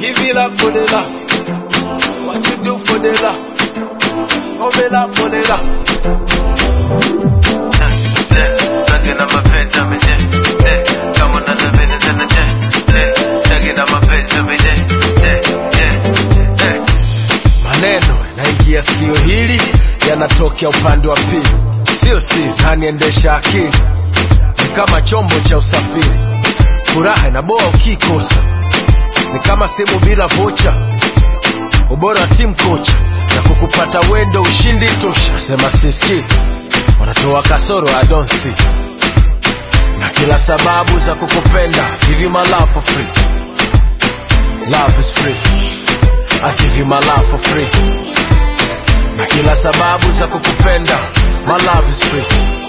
Give it up for the love. What you do for the love? Oh, me love for the love. Talking on my page every day. Come on, another minute in the day. Talking on my page every day. Maneno naingia sikio hili yanatokea upande wa pili. Sio siri, naniendesha akili. Ni kama chombo cha usafiri. Furaha inaboa ukikosa. Ni kama simu bila vocha. Ubora wa team coach na kukupata wendo ushindi tosha. Sema siski, wanatoa kasoro I don't see. Na kila sababu za kukupenda. Give you my love for free. Love is free. I give you my love for free. Na kila sababu za kukupenda. My love is free.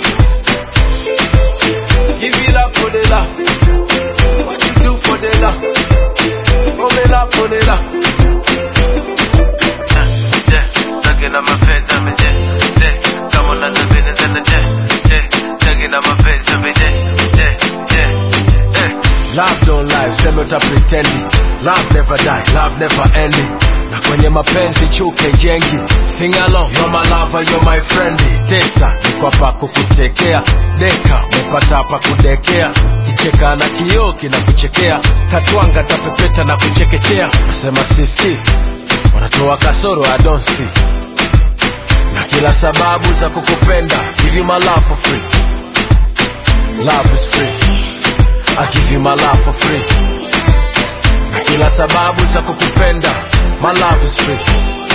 Give you love for the love. What you do for the love? Oh, me love for the love. Talking on my page every day. Come on, another minute in the day. Talking on my page every day. Love don't lie, sema uta pretendi. Love never die, love never ending. Na kwenye mapenzi chuke jengi. Sing along, you're my lover, you're my friendly. Tesa, niko hapa kukutekea. Deka, umepata hapa kudekea. Kicheka na kioo kinakuchekea. Tatwanga tapepeta na kuchekechea. Nasema siski, wanatoa kasoro I don't see. Na kila sababu za kukupenda. Give you my love for free. Love is free. I give you my love for free. Na kila sababu za kukupenda. My love is free.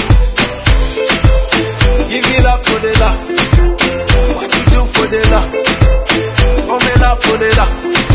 Give me love for the love. What you do for the love? Oh, me love for the love.